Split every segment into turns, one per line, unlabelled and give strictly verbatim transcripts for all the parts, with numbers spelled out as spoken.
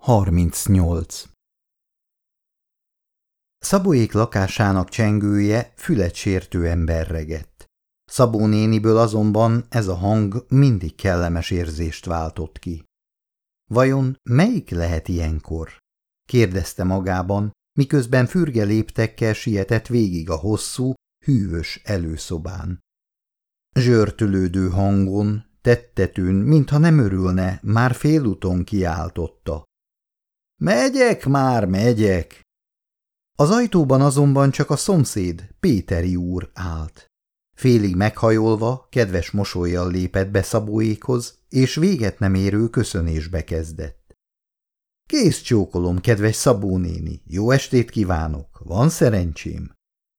harmincnyolc. Szabóék lakásának csengője fület sértően berregett. Szabó néniből azonban ez a hang mindig kellemes érzést váltott ki. Vajon melyik lehet ilyenkor? Kérdezte magában, miközben fürge léptekkel sietett végig a hosszú, hűvös előszobán. Zsörtölődő hangon, tettetőn, mintha nem örülne, már félúton kiáltotta. Megyek már, megyek! Az ajtóban azonban csak a szomszéd, Péteri úr állt. Félig meghajolva, kedves mosollyal lépett be Szabóékhoz, és véget nem érő köszönésbe kezdett. Kész csókolom, kedves Szabó néni, jó estét kívánok, van szerencsém?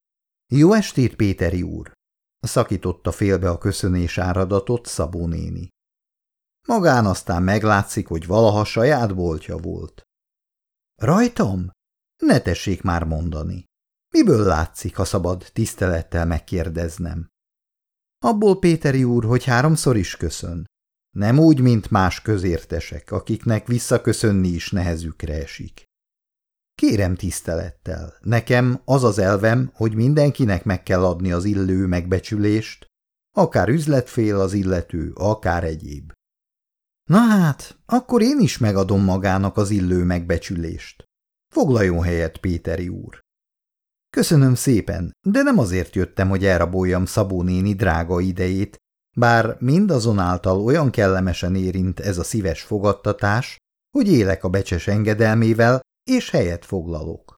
Jó estét, Péteri úr! Szakította félbe a köszönés áradatot Szabó néni. Magán aztán meglátszik, hogy valaha saját boltja volt. Rajtam? Ne tessék már mondani. Miből látszik, ha szabad tisztelettel megkérdeznem? Abból, Péteri úr, hogy háromszor is köszön. Nem úgy, mint más közértesek, akiknek visszaköszönni is nehezükre esik. Kérem tisztelettel, nekem az az elvem, hogy mindenkinek meg kell adni az illő megbecsülést, akár üzletfél az illető, akár egyéb. Na hát, akkor én is megadom magának az illő megbecsülést. Foglaljon helyet, Péteri úr. Köszönöm szépen, de nem azért jöttem, hogy elraboljam Szabó néni drága idejét, bár mindazonáltal olyan kellemesen érint ez a szíves fogadtatás, hogy élek a becses engedelmével, és helyet foglalok.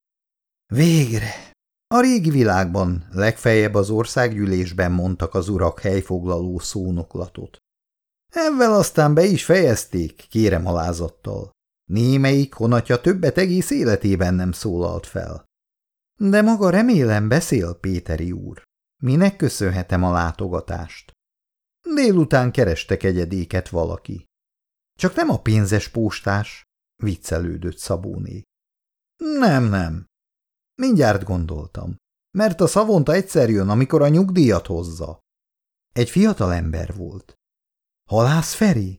Végre! A régi világban, legfeljebb az országgyűlésben mondtak az urak helyfoglaló szónoklatot. Ezzel aztán be is fejezték, kérem alázattal. Némelyik honatja többet egész életében nem szólalt fel. De maga remélem beszél, Péteri úr. Minek köszönhetem a látogatást? Délután kerestek egyedéket valaki. Csak nem a pénzes postás, viccelődött Szabóné. Nem, nem. Mindjárt gondoltam, mert a szavonta egyszer jön, amikor a nyugdíjat hozza. Egy fiatal ember volt. Halász Feri?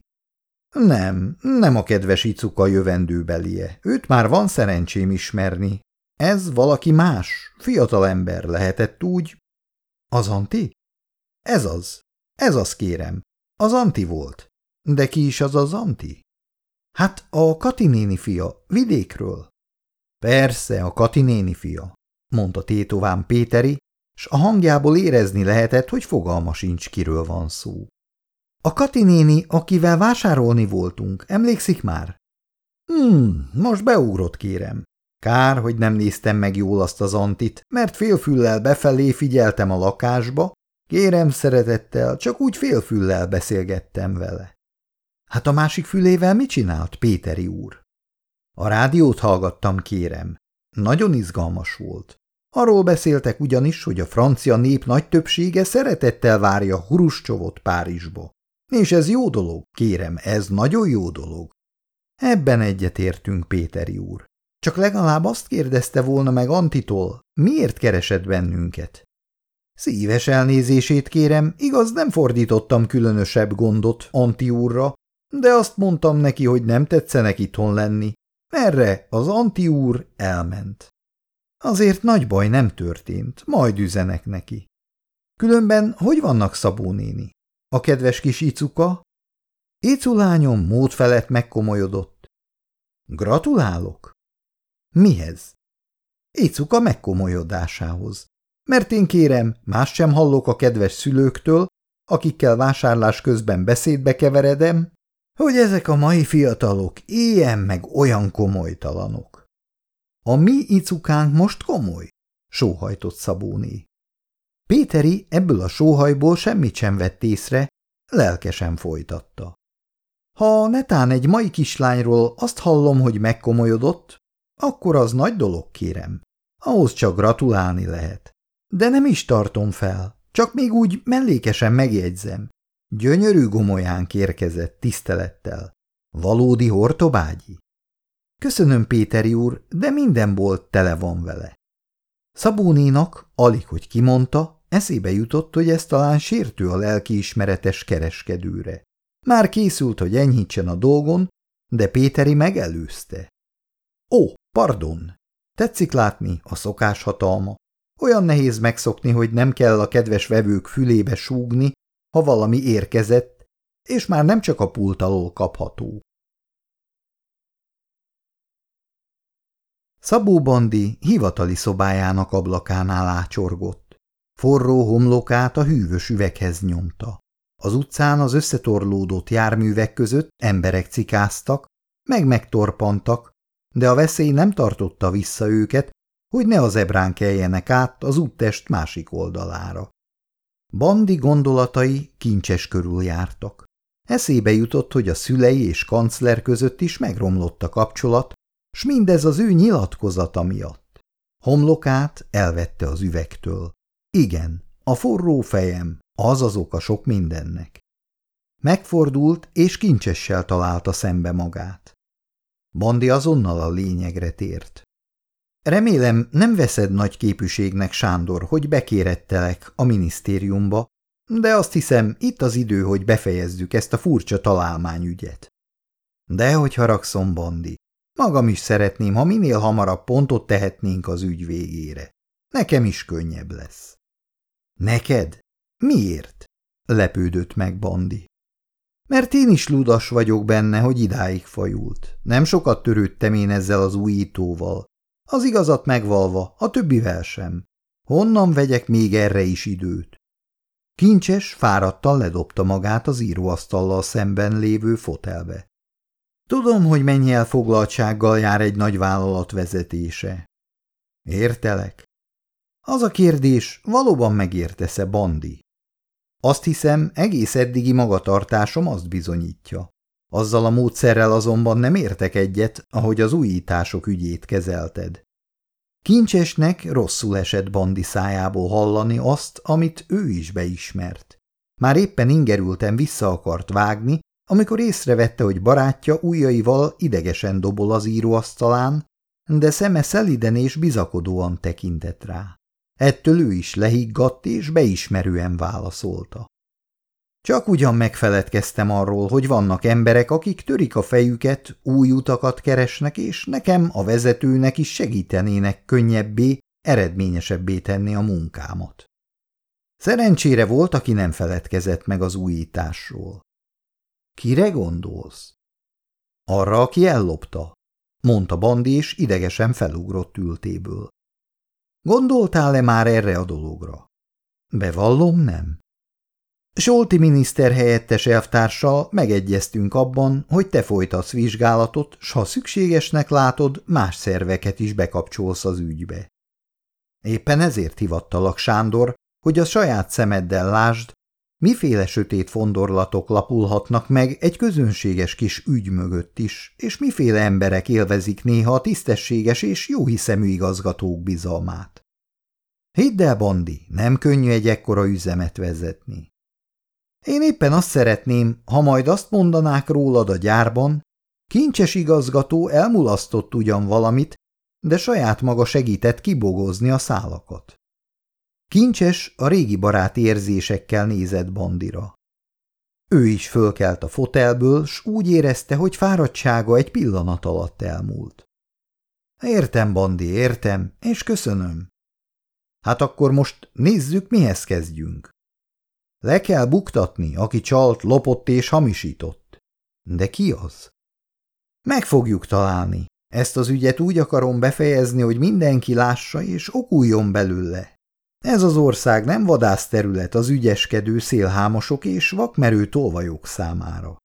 Nem, nem a kedves icuka jövendőbelie. Őt már van szerencsém ismerni. Ez valaki más, fiatal ember lehetett úgy. Az Anti? Ez az. Ez az, kérem. Az Anti volt. De ki is az az Anti? Hát a Kati néni fia, vidékről. Persze, a Kati néni fia, mondta tétován Péteri, s a hangjából érezni lehetett, hogy fogalma sincs, kiről van szó. A Kati néni, akivel vásárolni voltunk, emlékszik már? Hmm, most beugrott, kérem. Kár, hogy nem néztem meg jól azt az Antit, mert félfüllel befelé figyeltem a lakásba, kérem szeretettel, csak úgy félfüllel beszélgettem vele. Hát a másik fülével mit csinált, Péteri úr? A rádiót hallgattam, kérem. Nagyon izgalmas volt. Arról beszéltek ugyanis, hogy a francia nép nagy többsége szeretettel várja Hruscsovot Párizsba. És ez jó dolog, kérem, ez nagyon jó dolog. Ebben egyetértünk, Péteri úr. Csak legalább azt kérdezte volna meg Antitól, miért keresett bennünket. Szíves elnézését kérem, igaz, nem fordítottam különösebb gondot Anti úrra, de azt mondtam neki, hogy nem tetszenek itthon lenni. Erre az Anti úr elment. Azért nagy baj nem történt, majd üzenek neki. Különben hogy vannak, Szabó néni? A kedves kis icuka? Icu lányom mód felett megkomolyodott. Gratulálok. Mihez? Icuka megkomolyodásához. Mert én kérem, más sem hallok a kedves szülőktől, akikkel vásárlás közben beszédbe keveredem, hogy ezek a mai fiatalok ilyen meg olyan komolytalanok. A mi icukánk most komoly? Sóhajtott Szabóné. Péteri ebből a sóhajból semmit sem vett észre, lelkesen folytatta. Ha netán egy mai kislányról azt hallom, hogy megkomolyodott, akkor az nagy dolog, kérem. Ahhoz csak gratulálni lehet. De nem is tartom fel, csak még úgy mellékesen megjegyzem. Gyönyörű gomolyánk érkezett tisztelettel. Valódi hortobágyi? Köszönöm, Péteri úr, de minden bolt tele van vele. Szabónénak, alig hogy kimondta, eszébe jutott, hogy ez talán sértő a lelkiismeretes kereskedőre. Már készült, hogy enyhítsen a dolgon, de Péteri megelőzte. Ó, pardon! Tetszik látni a szokás hatalma. Olyan nehéz megszokni, hogy nem kell a kedves vevők fülébe súgni, ha valami érkezett, és már nem csak a pult alól kapható. Szabó Bandi hivatali szobájának ablakánál ácsorgott. Forró homlokát a hűvös üveghez nyomta. Az utcán az összetorlódott járművek között emberek cikáztak, meg megtorpantak, de a veszély nem tartotta vissza őket, hogy ne a zebrán keljenek át az úttest másik oldalára. Bandi gondolatai Kincses körül jártak. Eszébe jutott, hogy a szülei és kancler között is megromlott a kapcsolat, s mindez az ő nyilatkozata miatt. Homlokát elvette az üvegtől. Igen, a forró fejem, az az oka sok mindennek. Megfordult, és Kincsessel találta szembe magát. Bandi azonnal a lényegre tért. Remélem, nem veszed nagy képűségnek, Sándor, hogy bekérettelek a minisztériumba, de azt hiszem, itt az idő, hogy befejezzük ezt a furcsa találmányügyet. Dehogy haragszom, Bandi. Magam is szeretném, ha minél hamarabb pontot tehetnénk az ügy végére. Nekem is könnyebb lesz. Neked? Miért? Lepődött meg Bandi. Mert én is ludas vagyok benne, hogy idáig fajult. Nem sokat törődtem én ezzel az újítóval. Az igazat megvalva, a többivel sem. Honnan vegyek még erre is időt? Kincses fáradtan ledobta magát az íróasztallal szemben lévő fotelbe. Tudom, hogy mennyi elfoglaltsággal jár egy nagy vállalat vezetése. Értelek. Az a kérdés, valóban megértesz-e, Bandi? Azt hiszem, egész eddigi magatartásom azt bizonyítja. Azzal a módszerrel azonban nem értek egyet, ahogy az újítások ügyét kezelted. Kincsesnek rosszul esett Bandi szájából hallani azt, amit ő is beismert. Már éppen ingerülten vissza akart vágni, amikor észrevette, hogy barátja ujjaival idegesen dobol az íróasztalán, de szeme szeliden és bizakodóan tekintett rá. Ettől ő is lehiggadt és beismerően válaszolta. Csak ugyan megfeledkeztem arról, hogy vannak emberek, akik törik a fejüket, új utakat keresnek, és nekem, a vezetőnek is segítenének könnyebbé, eredményesebbé tenni a munkámat. Szerencsére volt, aki nem feledkezett meg az újításról. Kire gondolsz? Arra, aki ellopta, mondta Bandi, és idegesen felugrott ültéből. Gondoltál-e már erre a dologra? Bevallom, nem. Zsolti miniszter helyettes elvtársal megegyeztünk abban, hogy te folytatsz vizsgálatot, s ha szükségesnek látod, más szerveket is bekapcsolsz az ügybe. Éppen ezért hivattalak, Sándor, hogy a saját szemeddel lásd, miféle sötét fondorlatok lapulhatnak meg egy közönséges kis ügy mögött is, és miféle emberek élvezik néha a tisztességes és jóhiszemű igazgatók bizalmát. Hidd el, Bandi, nem könnyű egy ekkora üzemet vezetni. Én éppen azt szeretném, ha majd azt mondanák rólad a gyárban, Kincses igazgató elmulasztott ugyan valamit, de saját maga segített kibogozni a szálakat. Kincses a régi barát érzésekkel nézett Bandira. Ő is fölkelt a fotelből, s úgy érezte, hogy fáradtsága egy pillanat alatt elmúlt. Értem, Bandi, értem, és köszönöm. Hát akkor most nézzük, mihez kezdjünk. Le kell buktatni, aki csalt, lopott és hamisított. De ki az? Meg fogjuk találni. Ezt az ügyet úgy akarom befejezni, hogy mindenki lássa és okuljon belőle. Ez az ország nem vadászterület az ügyeskedő szélhámosok és vakmerő tolvajok számára.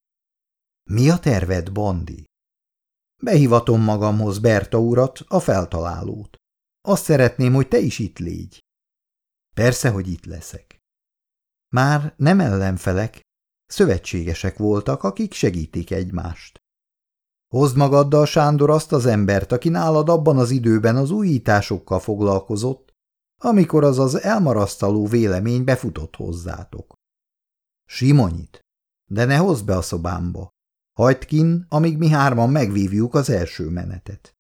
Mi a terved, Bandi? Behivatom magamhoz Berta urat, a feltalálót. Azt szeretném, hogy te is itt légy. Persze, hogy itt leszek. Már nem ellenfelek, szövetségesek voltak, akik segítik egymást. Hozd magaddal, Sándor, azt az embert, aki nálad abban az időben az újításokkal foglalkozott, amikor az az elmarasztaló vélemény befutott hozzátok. Simonyit, de ne hozd be a szobámba. Hagyd kinn, amíg mi hárman megvívjuk az első menetet.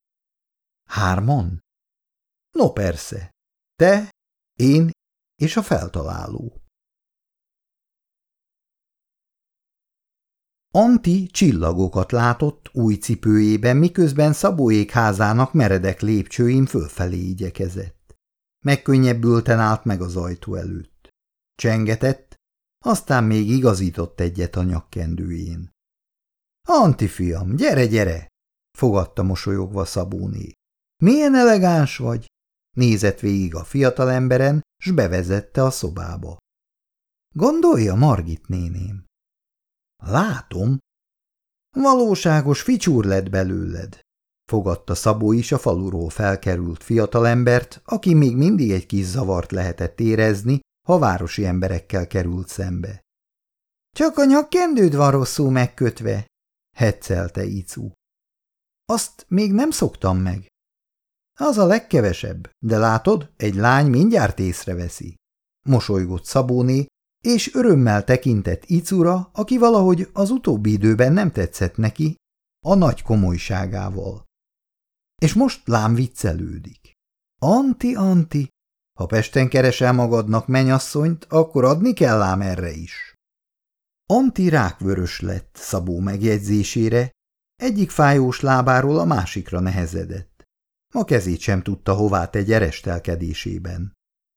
Hárman? No persze, te, én és a feltaláló. Antti csillagokat látott új cipőjében, miközben Szabóék házának meredek lépcsőin fölfelé igyekezett. Megkönnyebbülten állt meg az ajtó előtt. Csengetett, aztán még igazított egyet a nyakkendőjén. – Antti fiam, gyere, gyere! – fogadta mosolyogva Szabóné. – Milyen elegáns vagy! Nézett végig a fiatalemberen, s bevezette a szobába. – Gondolja, Margit néném? – Látom. – Valóságos ficsúr lett belőled – fogadta Szabó is a faluról felkerült fiatalembert, aki még mindig egy kis zavart lehetett érezni, ha városi emberekkel került szembe. – Csak a nyakkendőd van rosszul megkötve – heccelte Icu. – Azt még nem szoktam meg. – Az a legkevesebb, de látod, egy lány mindjárt észreveszi. Mosolygott Szabóné, és örömmel tekintett Icura, aki valahogy az utóbbi időben nem tetszett neki, a nagy komolyságával. És most lám viccelődik. Antti, Antti, ha Pesten keresel magadnak menyasszonyt, akkor adni kell ám erre is. Antti rákvörös lett Szabó megjegyzésére, egyik fájós lábáról a másikra nehezedett. A kezét sem tudta hová tegye restelkedésében.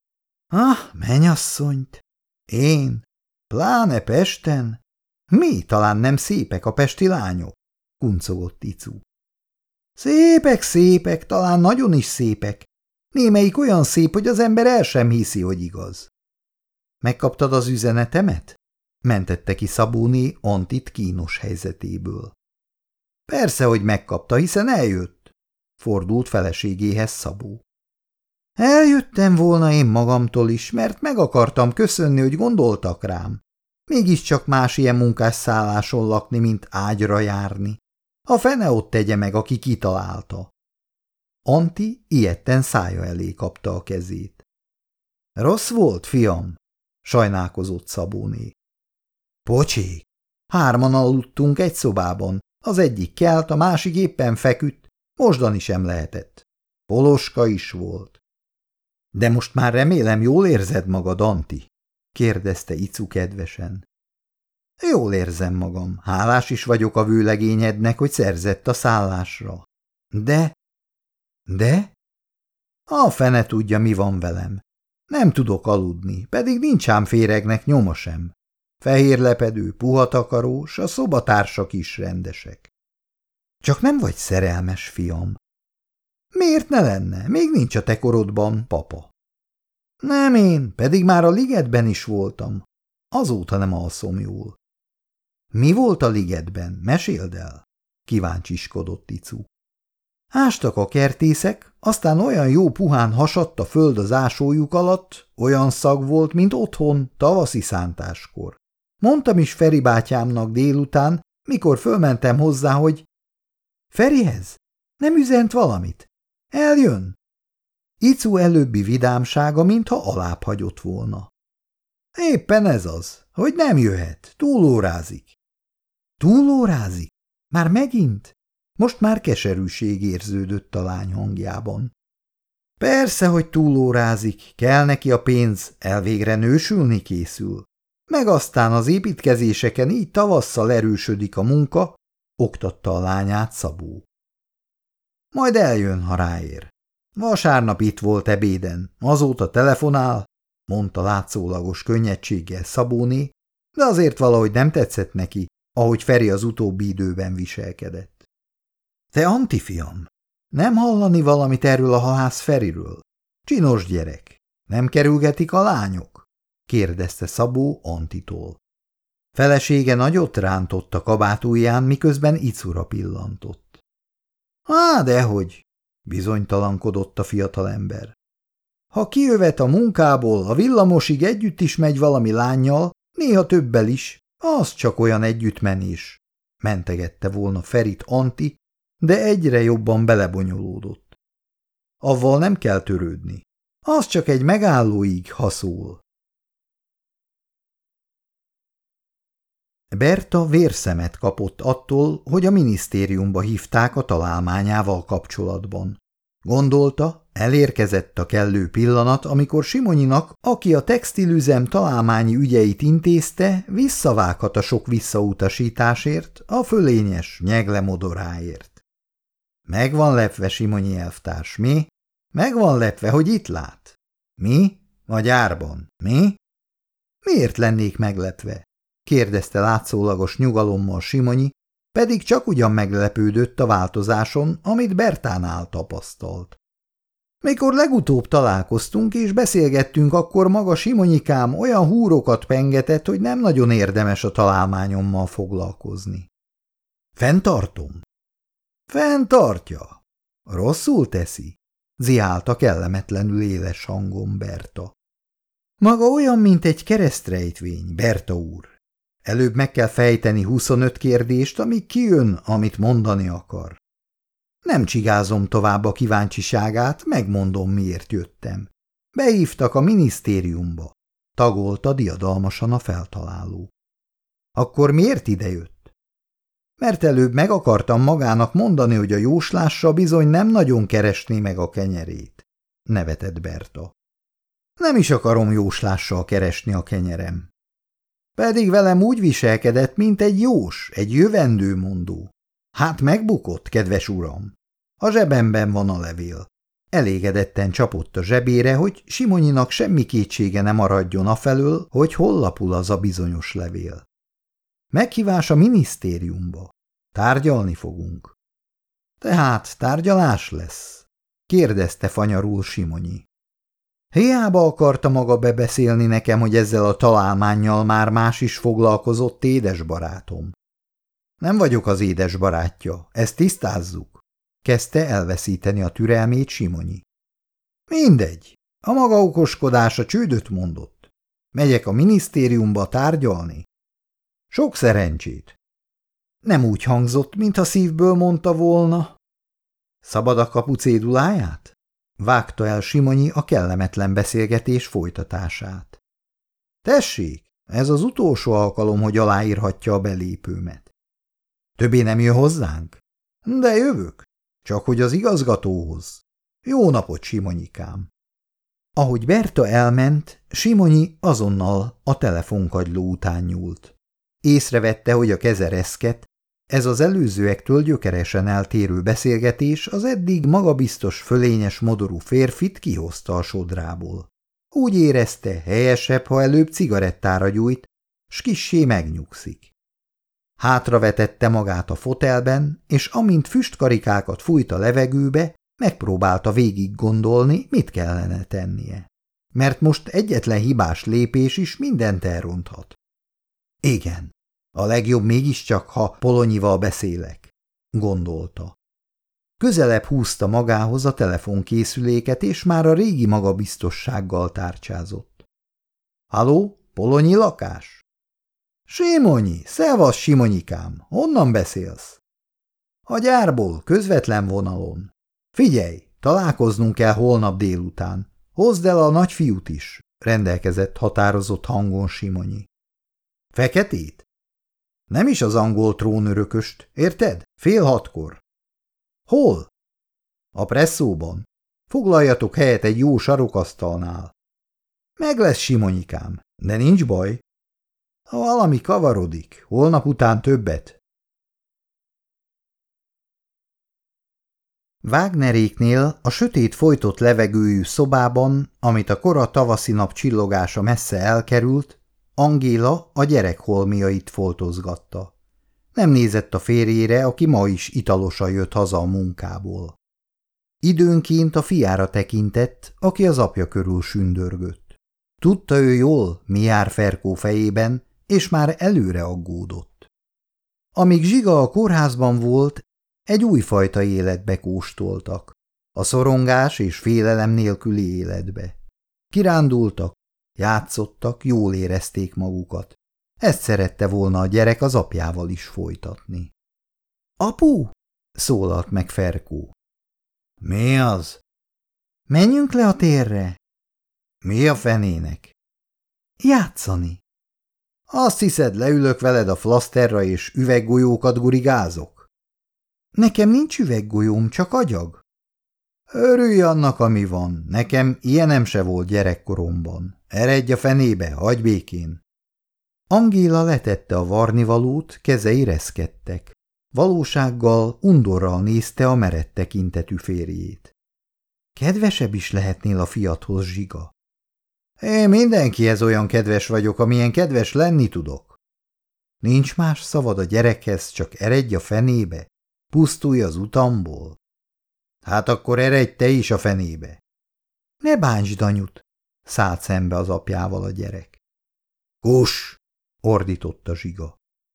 Ah, menyasszonyt! Én? Pláne Pesten? Mi, talán nem szépek a pesti lányok? Kuncogott Icu. Szépek, szépek, talán nagyon is szépek. Némelyik olyan szép, hogy az ember el sem hiszi, hogy igaz. Megkaptad az üzenetemet? Mentette ki Szabóné Antit kínos helyzetéből. Persze, hogy megkapta, hiszen eljött, fordult feleségéhez Szabó. Eljöttem volna én magamtól is, mert meg akartam köszönni, hogy gondoltak rám. Mégiscsak más ilyen munkás szálláson lakni, mint ágyra járni. A fene ott tegye meg, aki kitalálta. Antti ijedten szája elé kapta a kezét. Rossz volt, fiam? Sajnálkozott Szabóné. Pocsék, hárman aludtunk egy szobában, az egyik kelt, a másik éppen feküdt, mosdani sem lehetett. Poloska is volt. De most már remélem jól érzed magad, Antti? kérdezte Icu kedvesen. Jól érzem magam, hálás is vagyok a vőlegényednek, hogy szerzett a szállásra. De... De? A fene tudja, mi van velem. Nem tudok aludni, pedig nincs ám féregnek nyoma sem. Fehérlepedő, puha takarós, a szobatársak is rendesek. Csak nem vagy szerelmes, fiam. Miért ne lenne? Még nincs a te korodban, papa. Nem én, pedig már a ligetben is voltam. Azóta nem alszom jól. Mi volt a ligetben? Meséld el, kíváncsiskodott Icu. Ástak a kertészek, aztán olyan jó puhán hasadt a föld az ásójuk alatt, olyan szag volt, mint otthon, tavaszi szántáskor. Mondtam is Feri bátyámnak délután, mikor fölmentem hozzá, hogy... Ferihez? Nem üzent valamit? Eljön? Icu előbbi vidámsága, mintha alább hagyott volna. Éppen ez az, hogy nem jöhet, túlórázik. Túlórázik? Már megint? Most már keserűség érződött a lány hangjában. Persze, hogy túlórázik, kell neki a pénz, elvégre nősülni készül. Meg aztán az építkezéseken így tavasszal erősödik a munka, oktatta a lányát Szabó. Majd eljön, ha ráér. Vasárnap itt volt ebéden, azóta telefonál, mondta látszólagos könnyedséggel Szabóné, de azért valahogy nem tetszett neki, ahogy Feri az utóbbi időben viselkedett. Te, Antti fiam, nem hallani valamit erről a halász Feriről? Csinos gyerek, nem kerülgetik a lányok? kérdezte Szabó Antitól. Felesége nagyot rántott a kabátúján, miközben Icura pillantott. Á, dehogy, bizonytalankodott a fiatalember. Ha kijövet a munkából, a villamosig együtt is megy valami lánnyal, néha többel is, az csak olyan együttmenés, mentegette volna Ferit Antti, de egyre jobban belebonyolódott. Avval nem kell törődni. Az csak egy megállóig, ha szól. Berta vérszemet kapott attól, hogy a minisztériumba hívták a találmányával kapcsolatban. Gondolta, elérkezett a kellő pillanat, amikor Simonyinak, aki a textilüzem találmányi ügyeit intézte, visszavághat a sok visszautasításért, a fölényes nyeglemodoráért. Meg van lepve, Simonyi elvtárs, mi? Meg van lepve, hogy itt lát? Mi? A gyárban, mi? Miért lennék meglepve? Kérdezte látszólagos nyugalommal Simonyi, pedig csak ugyan meglepődött a változáson, amit Bertánál tapasztalt. Mikor legutóbb találkoztunk és beszélgettünk, akkor maga Simonyikám olyan húrokat pengetett, hogy nem nagyon érdemes a találmányommal foglalkozni. Fenntartom? Fenntartja. Rosszul teszi? Ziálta kellemetlenül éles hangon Berta. Maga olyan, mint egy keresztrejtvény, Berta úr. Előbb meg kell fejteni huszonöt kérdést, amíg kijön, amit mondani akar. Nem csigázom tovább a kíváncsiságát, megmondom, miért jöttem. Behívtak a minisztériumba, tagolta diadalmasan a feltaláló. Akkor miért idejött? Mert előbb meg akartam magának mondani, hogy a jóslással bizony nem nagyon keresné meg a kenyerét, nevetett Berta. Nem is akarom jóslással keresni a kenyerem. Pedig velem úgy viselkedett, mint egy jós, egy jövendőmondó. Hát megbukott, kedves uram. A zsebemben van a levél. Elégedetten csapott a zsebére, hogy Simonyinak semmi kétsége ne maradjon afelől, hogy hol lapul az a bizonyos levél. Meghívás a minisztériumba. Tárgyalni fogunk. Tehát tárgyalás lesz? Kérdezte fanyarul Simonyi. Hiába akarta maga bebeszélni nekem, hogy ezzel a találmánnyal már más is foglalkozott, édes barátom. Nem vagyok az édes barátja, ezt tisztázzuk, kezdte elveszíteni a türelmét Simonyi. Mindegy, a maga okoskodása csődöt mondott. Megyek a minisztériumba tárgyalni. Sok szerencsét. Nem úgy hangzott, mintha szívből mondta volna. Szabad a kapu céduláját? Vágta el Simonyi a kellemetlen beszélgetés folytatását. Tessék, ez az utolsó alkalom, hogy aláírhatja a belépőmet. Többé nem jön hozzánk? De jövök, csak hogy az igazgatóhoz. Jó napot, Simonyikám. Ahogy Berta elment, Simonyi azonnal a telefonkagyló után nyúlt. Észrevette, hogy a keze reszket, ez az előzőektől gyökeresen eltérő beszélgetés az eddig magabiztos fölényes modorú férfit kihozta a sodrából. Úgy érezte, helyesebb, ha előbb cigarettára gyújt, s kissé megnyugszik. Hátravetette magát a fotelben, és amint füstkarikákat fújt a levegőbe, megpróbálta végig gondolni, mit kellene tennie. Mert most egyetlen hibás lépés is mindent elronthat. Igen, a legjobb mégiscsak, ha Polonyival beszélek, gondolta. Közelebb húzta magához a telefonkészüléket, és már a régi magabiztossággal tárcsázott. Halló, Polonyi lakás? Simonyi, szevasz Simonyikám, honnan beszélsz? A gyárból, közvetlen vonalon. Figyelj, találkoznunk kell holnap délután. Hozd el a nagyfiút is, rendelkezett határozott hangon Simonyi. Feketét? Nem is az angol trónörököst, érted? Fél hatkor. Hol? A presszóban. Foglaljatok helyet egy jó sarokasztalnál. Meg lesz Simonyikám, de nincs baj. Ha valami kavarodik, holnap után többet. Wagneréknél a sötét folytott levegőjű szobában, amit a kora tavaszi nap csillogása messze elkerült, Angéla a gyerek holmiait foltozgatta. Nem nézett a férjére, aki ma is italosan jött haza a munkából. Időnként a fiára tekintett, aki az apja körül sündörgött. Tudta ő jól, mi jár Ferkó fejében, és már előre aggódott. Amíg Zsiga a kórházban volt, egy újfajta életbe kóstoltak, a szorongás és félelem nélküli életbe. Kirándultak, játszottak, jól érezték magukat. Ezt szerette volna a gyerek az apjával is folytatni. – Apu! – szólalt meg Ferkó. – Mi az? – Menjünk le a térre. – Mi a fenének? – Játszani. – Azt hiszed, leülök veled a flaszterra és üveggolyókat gurigázok? – Nekem nincs üveggolyóm, csak agyag. – Örülj annak, ami van. Nekem ilyenem se volt gyerekkoromban. Eredj a fenébe, hagyj békén. Angéla letette a varnivalót, kezei reszkedtek. Valósággal, undorral nézte a merett tekintetű férjét. Kedvesebb is lehetnél a fiathoz, Zsiga. Én mindenkihez olyan kedves vagyok, amilyen kedves lenni tudok. Nincs más szavad a gyerekhez, csak eredj a fenébe, pusztulj az utamból. Hát akkor eredj te is a fenébe. Ne bántsd anyut, szállt szembe az apjával a gyerek. Kus! Ordította Zsiga.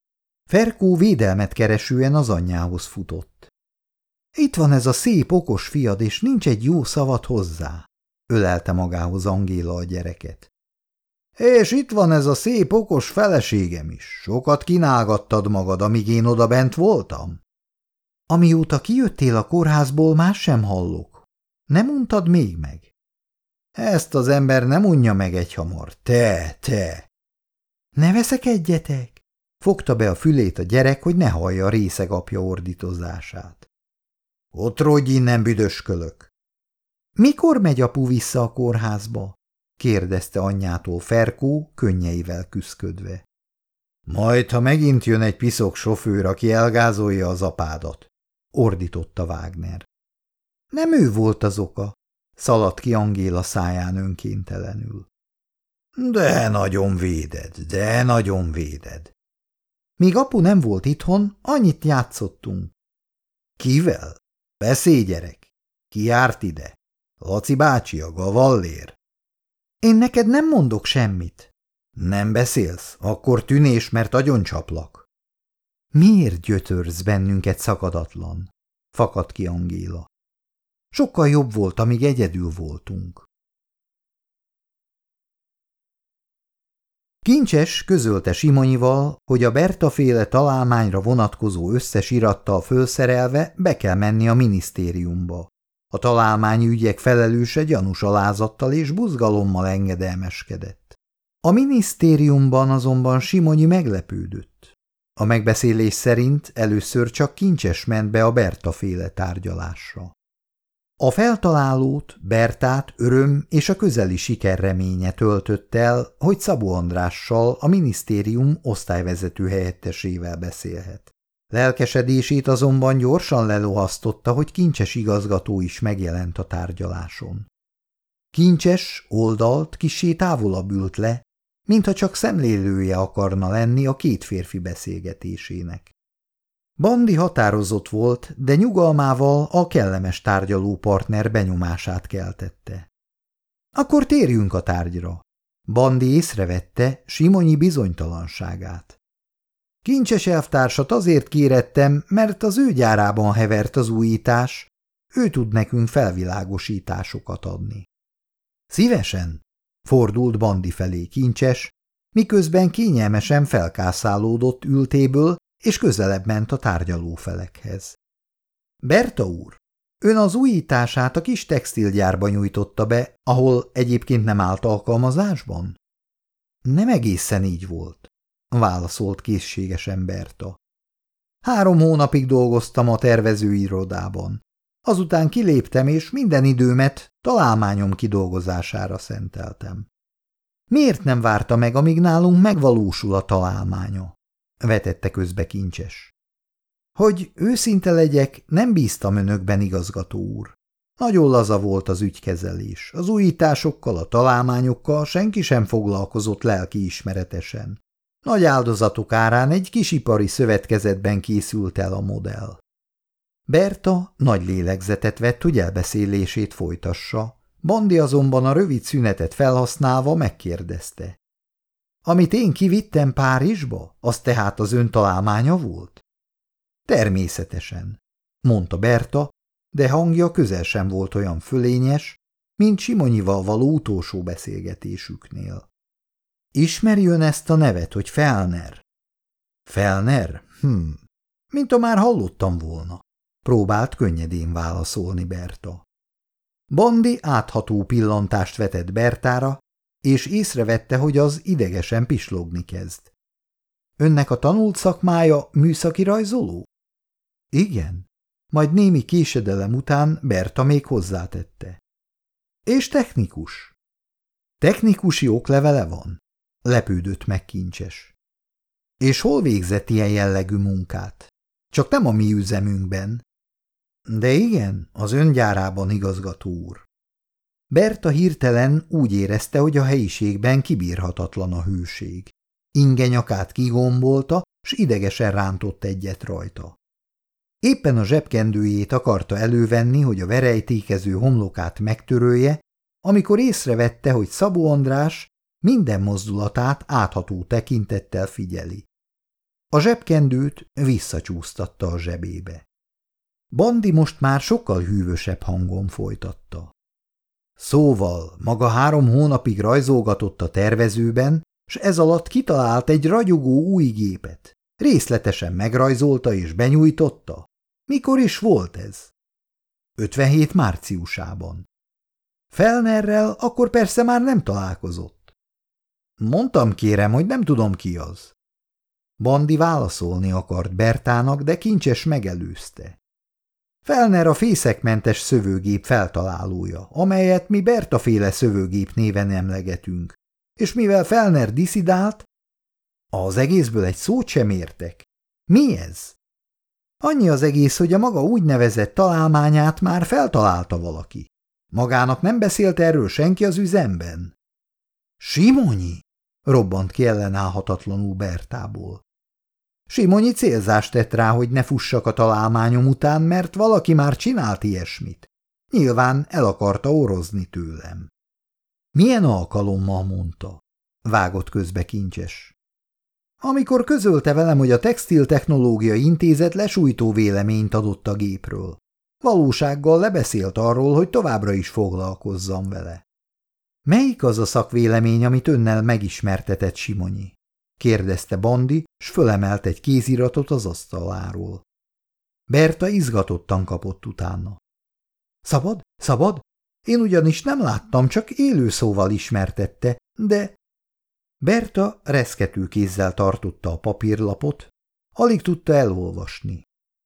Ferkó védelmet keresően az anyjához futott. Itt van ez a szép, okos fiad, és nincs egy jó szavad hozzá, ölelte magához Angéla a gyereket. És itt van ez a szép, okos feleségem is. Sokat kínálgattad magad, amíg én odabent voltam. Amióta kijöttél a kórházból, más sem hallok. Nem untad még meg? Ezt az ember nem unja meg egyhamar. Te, te! Ne veszekedjetek! Fogta be a fülét a gyerek, hogy ne hallja a részeg apja ordítozását. Ott rodj innen, büdöskölök! Mikor megy apu vissza a kórházba? Kérdezte anyjától Ferkó, könnyeivel küszködve. Majd, ha megint jön egy piszok sofőr, aki elgázolja az apádat, ordította Wagner. Nem ő volt az oka, szaladt ki Angéla száján önkéntelenül. De nagyon véded, de nagyon véded. Míg apu nem volt itthon, annyit játszottunk. Kivel? Beszélj, gyerek! Ki járt ide? Laci bácsi, a gavallér? Én neked nem mondok semmit. Nem beszélsz? Akkor tűnés, mert agyoncsaplak. Miért gyötörsz bennünket szakadatlan? Fakadt ki Angéla. Sokkal jobb volt, amíg egyedül voltunk. Kincses közölte Simonyival, hogy a Berta-féle találmányra vonatkozó összes irattal fölszerelve be kell menni a minisztériumba. A találmányügyek felelőse gyanús alázattal és buzgalommal engedelmeskedett. A minisztériumban azonban Simonyi meglepődött. A megbeszélés szerint először csak Kincses ment be a Berta-féle tárgyalásra. A feltalálót, Bertát öröm és a közeli siker reménye töltött el, hogy Szabó Andrással, a minisztérium osztályvezető helyettesével beszélhet. Lelkesedését azonban gyorsan lelohasztotta, hogy Kincses igazgató is megjelent a tárgyaláson. Kincses oldalt kissé távolabb ült le, mintha csak szemlélője akarna lenni a két férfi beszélgetésének. Bandi határozott volt, de nyugalmával a kellemes tárgyalópartner benyomását keltette. Akkor térjünk a tárgyra. Bandi észrevette Simonyi bizonytalanságát. Kincses elvtársat azért kérettem, mert az ő gyárában hevert az újítás, ő tud nekünk felvilágosításokat adni. Szívesen, fordult Bandi felé Kincses, miközben kényelmesen felkászálódott ültéből, és közelebb ment a tárgyalófelekhez. Berta úr, ön az újítását a kis textilgyárba nyújtotta be, ahol egyébként nem állt alkalmazásban? Nem egészen így volt, válaszolt készségesen Berta. Három hónapig dolgoztam a tervezőirodában. Azután kiléptem, és minden időmet találmányom kidolgozására szenteltem. Miért nem várta meg, amíg nálunk megvalósul a találmánya? Vetette közbe Kincses. Hogy őszinte legyek, nem bíztam önökben, igazgató úr. Nagyon laza volt az ügykezelés. Az újításokkal, a találmányokkal senki sem foglalkozott lelkiismeretesen. Nagy áldozatok árán egy kisipari szövetkezetben készült el a modell. Berta nagy lélegzetet vett, hogy elbeszélését folytassa, Bandi azonban a rövid szünetet felhasználva megkérdezte. Amit én kivittem Párizsba, az tehát az ön találmánya volt? Természetesen, mondta Berta, de hangja közel sem volt olyan fölényes, mint Simonyival való utolsó beszélgetésüknél. Ismeri ön ezt a nevet, hogy Fellner? Fellner? Hm, mint a már hallottam volna. Próbált könnyedén válaszolni Berta. Bandi átható pillantást vetett Bertára, és észrevette, hogy az idegesen pislogni kezd. Önnek a tanult szakmája műszaki rajzoló? Igen. majd némi késedelem után Berta még hozzátette. És technikus? Technikusi oklevele van? Lepődött meg Kincses. És hol végzett ilyen jellegű munkát? Csak nem a mi üzemünkben. De igen, az öngyárában, igazgató úr. Berta hirtelen úgy érezte, hogy a helyiségben kibírhatatlan a hőség. Inge nyakát kigombolta, s idegesen rántott egyet rajta. Éppen a zsebkendőjét akarta elővenni, hogy a verejtékező homlokát megtörölje, amikor észrevette, hogy Szabó András minden mozdulatát átható tekintettel figyeli. A zsebkendőt visszacsúsztatta a zsebébe. Bandi most már sokkal hűvösebb hangon folytatta. Szóval maga három hónapig rajzolgatott a tervezőben, s ez alatt kitalált egy ragyogó új gépet. Részletesen megrajzolta és benyújtotta. Mikor is volt ez? ötvenhét márciusában. Fellnerrel akkor persze már nem találkozott. Mondtam kérem, hogy nem tudom ki az. Bandi válaszolni akart Bertának, de Kincses megelőzte. Fellner a fészekmentes szövőgép feltalálója, amelyet mi Berta-féle szövőgép néven emlegetünk, és mivel Fellner disszidált, az egészből egy szót sem értek. Mi ez? Annyi az egész, hogy a maga úgynevezett találmányát már feltalálta valaki. Magának nem beszélt erről senki az üzemben? Simonyi? Robbant ki ellenállhatatlanul Bertából. Simonyi célzást tett rá, hogy ne fussak a találmányom után, mert valaki már csinált ilyesmit. Nyilván el akarta orozni tőlem. Milyen alkalommal mondta? Vágott közbe Kincses. Amikor közölte velem, hogy a Textiltechnológiai Intézet lesújtó véleményt adott a gépről. Valósággal lebeszélt arról, hogy továbbra is foglalkozzam vele. Melyik az a szakvélemény, amit önnel megismertetett Simonyi? Kérdezte Bandi, s fölemelt egy kéziratot az asztaláról. Berta izgatottan kapott utána. Szabad? Szabad? Én ugyanis nem láttam, csak élő szóval ismertette, de... Berta reszkető kézzel tartotta a papírlapot, alig tudta elolvasni.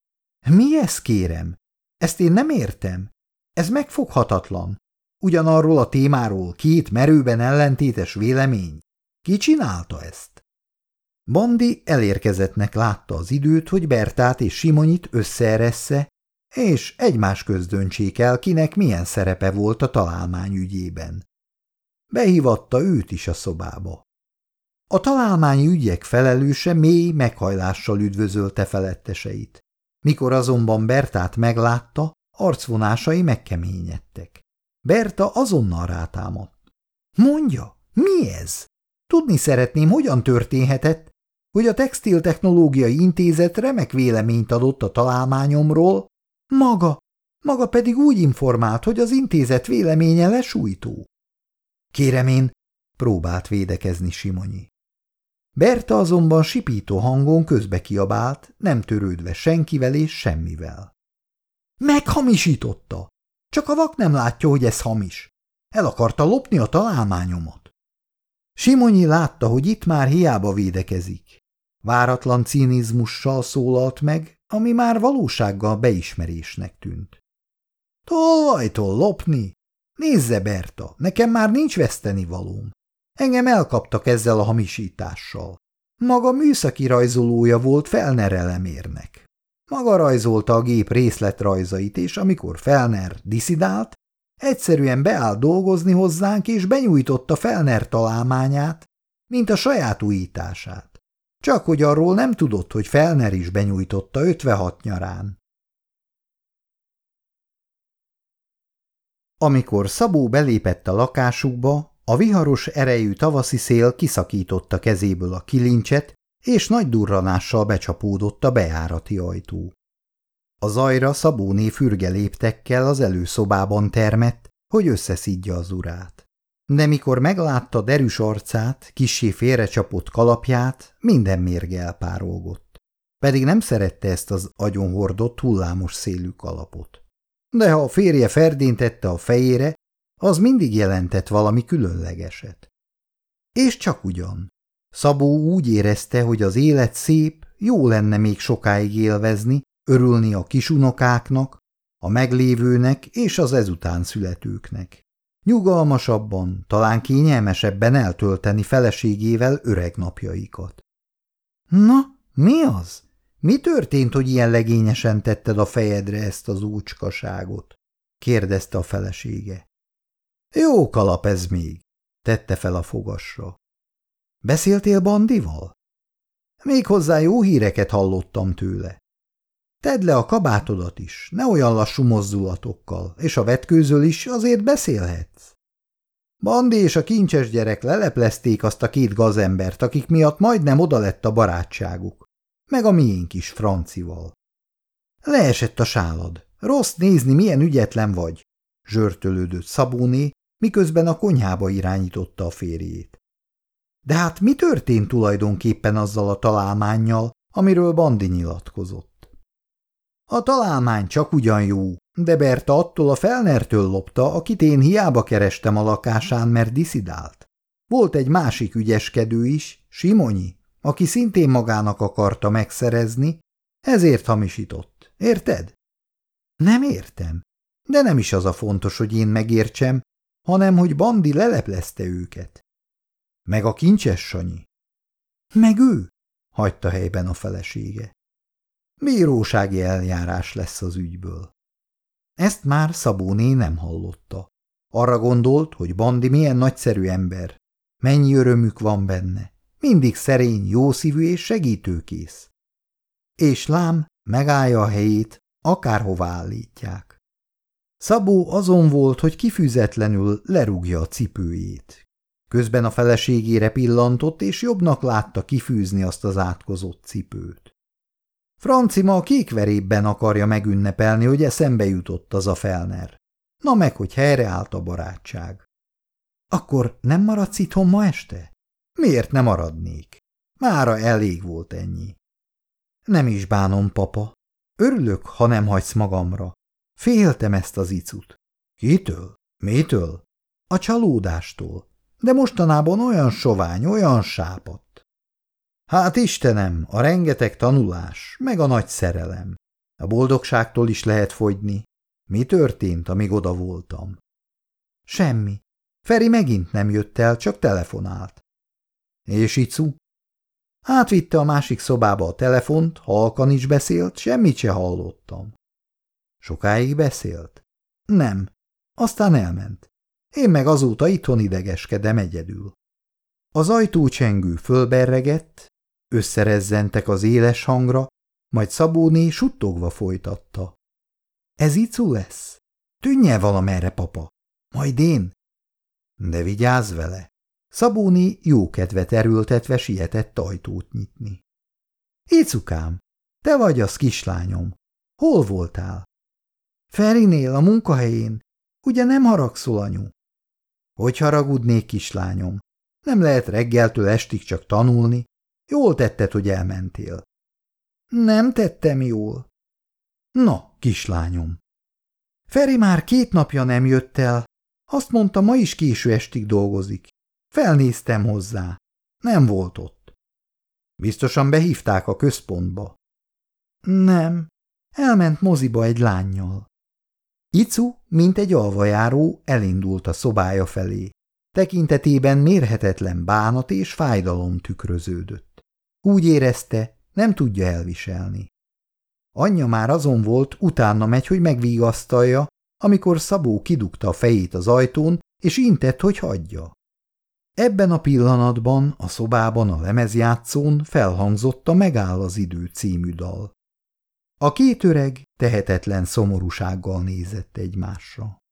Mi ez, kérem? Ezt én nem értem. Ez megfoghatatlan. Ugyanarról a témáról két merőben ellentétes vélemény. Ki csinálta ezt? Bandi elérkezettnek látta az időt, hogy Bertát és Simonyit összeeressze, és egymás közt döntsék el, kinek milyen szerepe volt a találmány ügyében. Behívatta őt is a szobába. A találmányi ügyek felelőse mély meghajlással üdvözölte feletteseit. Mikor azonban Bertát meglátta, arcvonásai megkeményedtek. Berta azonnal rátámadt. Mondja, mi ez? Tudni szeretném, hogyan történhetett, hogy a Textiltechnológiai Intézet remek véleményt adott a találmányomról, maga, maga pedig úgy informált, hogy az intézet véleménye lesújtó. Kérem én, próbált védekezni Simonyi. Berta azonban sipító hangon közbe kiabált, nem törődve senkivel és semmivel. Meghamisította! Csak a vak nem látja, hogy ez hamis. El akarta lopni a találmányomat. Simonyi látta, hogy itt már hiába védekezik. Váratlan cinizmussal szólalt meg, ami már valósággal beismerésnek tűnt. Tolvajtól lopni? Nézze, Berta, nekem már nincs vesztenivalóm. Engem elkaptak ezzel a hamisítással. Maga műszaki rajzolója volt Fellner elemérnek. Maga rajzolta a gép részletrajzait, és amikor Fellner disszidált, egyszerűen beállt dolgozni hozzánk, és benyújtotta Fellner találmányát, mint a saját újítását. Csak hogy arról nem tudott, hogy Fellner is benyújtotta ötvenhat nyarán. Amikor Szabó belépett a lakásukba, a viharos erejű tavaszi szél kiszakította kezéből a kilincset, és nagy durranással becsapódott a bejárati ajtó. A zajra Szabóné fürge léptekkel az előszobában termett, hogy összeszidja az urát. De mikor meglátta derűs arcát, kissé félrecsapott kalapját, minden mérge elpárolgott. Pedig nem szerette ezt az agyonhordott hullámos szélű kalapot. De ha a férje ferdén tette a fejére, az mindig jelentett valami különlegeset. És csak ugyan. Szabó úgy érezte, hogy az élet szép, jó lenne még sokáig élvezni, örülni a kisunokáknak, a meglévőnek és az ezután születőknek. Nyugalmasabban, talán kényelmesebben eltölteni feleségével öreg napjaikat. Na, mi az? Mi történt, hogy ilyen legényesen tetted a fejedre ezt az úcskaságot? Kérdezte a felesége. Jó kalap ez még, tette fel a fogasra. Beszéltél Bandival? Még hozzá jó híreket hallottam tőle. Tedd le a kabátodat is, ne olyan lassú mozdulatokkal, és a vetkőzől is azért beszélhetsz. Bandi és a kincses gyerek leleplezték azt a két gazembert, akik miatt majdnem oda lett a barátságuk, meg a miénk is Francival. Leesett a sálad, rossz nézni, milyen ügyetlen vagy, zsörtölődött Szabóné, miközben a konyhába irányította a férjét. De hát mi történt tulajdonképpen azzal a találmánnyal, amiről Bandi nyilatkozott? A találmány csak ugyan jó, de Berta attól a Fellnertől lopta, akit én hiába kerestem a lakásán, mert diszidált. Volt egy másik ügyeskedő is, Simonyi, aki szintén magának akarta megszerezni, ezért hamisított. Érted? Nem értem, de nem is az a fontos, hogy én megértsem, hanem hogy Bandi leleplezte őket. Meg a kincses Sanyi. Meg ő? Hagyta helyben a felesége. Bírósági eljárás lesz az ügyből. Ezt már Szabóné nem hallotta. Arra gondolt, hogy Bandi milyen nagyszerű ember, mennyi örömük van benne, mindig szerény, jószívű és segítőkész. És lám, megállja a helyét, akárhová állítják. Szabó azon volt, hogy kifüzetlenül lerúgja a cipőjét. Közben a feleségére pillantott, és jobbnak látta kifűzni azt az átkozott cipőt. Franci ma a kékverében akarja megünnepelni, hogy eszembe jutott az a Fellner. Na meg, hogy helyreállt a barátság. Akkor nem maradsz itthon ma este? Miért ne maradnék? Mára elég volt ennyi. Nem is bánom, papa. Örülök, ha nem hagysz magamra. Féltem ezt az icut. Kitől? Mitől? A csalódástól. De mostanában olyan sovány, olyan sápadt. Hát Istenem, a rengeteg tanulás, meg a nagy szerelem. A boldogságtól is lehet fogyni. Mi történt, amíg oda voltam? Semmi. Feri megint nem jött el, csak telefonált. És Icu? Átvitte a másik szobába a telefont, halkan is beszélt, semmit se hallottam. Sokáig beszélt? Nem. Aztán elment. Én meg azóta itthon idegeskedem egyedül. Az ajtócsengő fölberregett, összerezzentek az éles hangra, majd Szabóné suttogva folytatta. Ez Icu lesz? Tűnj el valamerre, papa. Majd én? De vigyázz vele. Szabóné jókedvet erőltetve sietett ajtót nyitni. Icukám, te vagy az, kislányom. Hol voltál? Ferinél, a munkahelyén. Ugye nem haragszol, anyu? Hogy haragudnék, kislányom? Nem lehet reggeltől estig csak tanulni. Jól tetted, hogy elmentél. Nem tettem jól. Na, kislányom. Feri már két napja nem jött el. Azt mondta, ma is késő estig dolgozik. Felnéztem hozzá. Nem volt ott. Biztosan behívták a központba. Nem. Elment moziba egy lánnyal. Icu, mint egy alvajáró, elindult a szobája felé. Tekintetében mérhetetlen bánat és fájdalom tükröződött. Úgy érezte, nem tudja elviselni. Anyja már azon volt, utána megy, hogy megvigasztalja, amikor Szabó kidugta a fejét az ajtón, és intett, hogy hagyja. Ebben a pillanatban a szobában a lemezjátszón felhangzott a Megáll az idő című dal. A két öreg tehetetlen szomorúsággal nézett egymásra.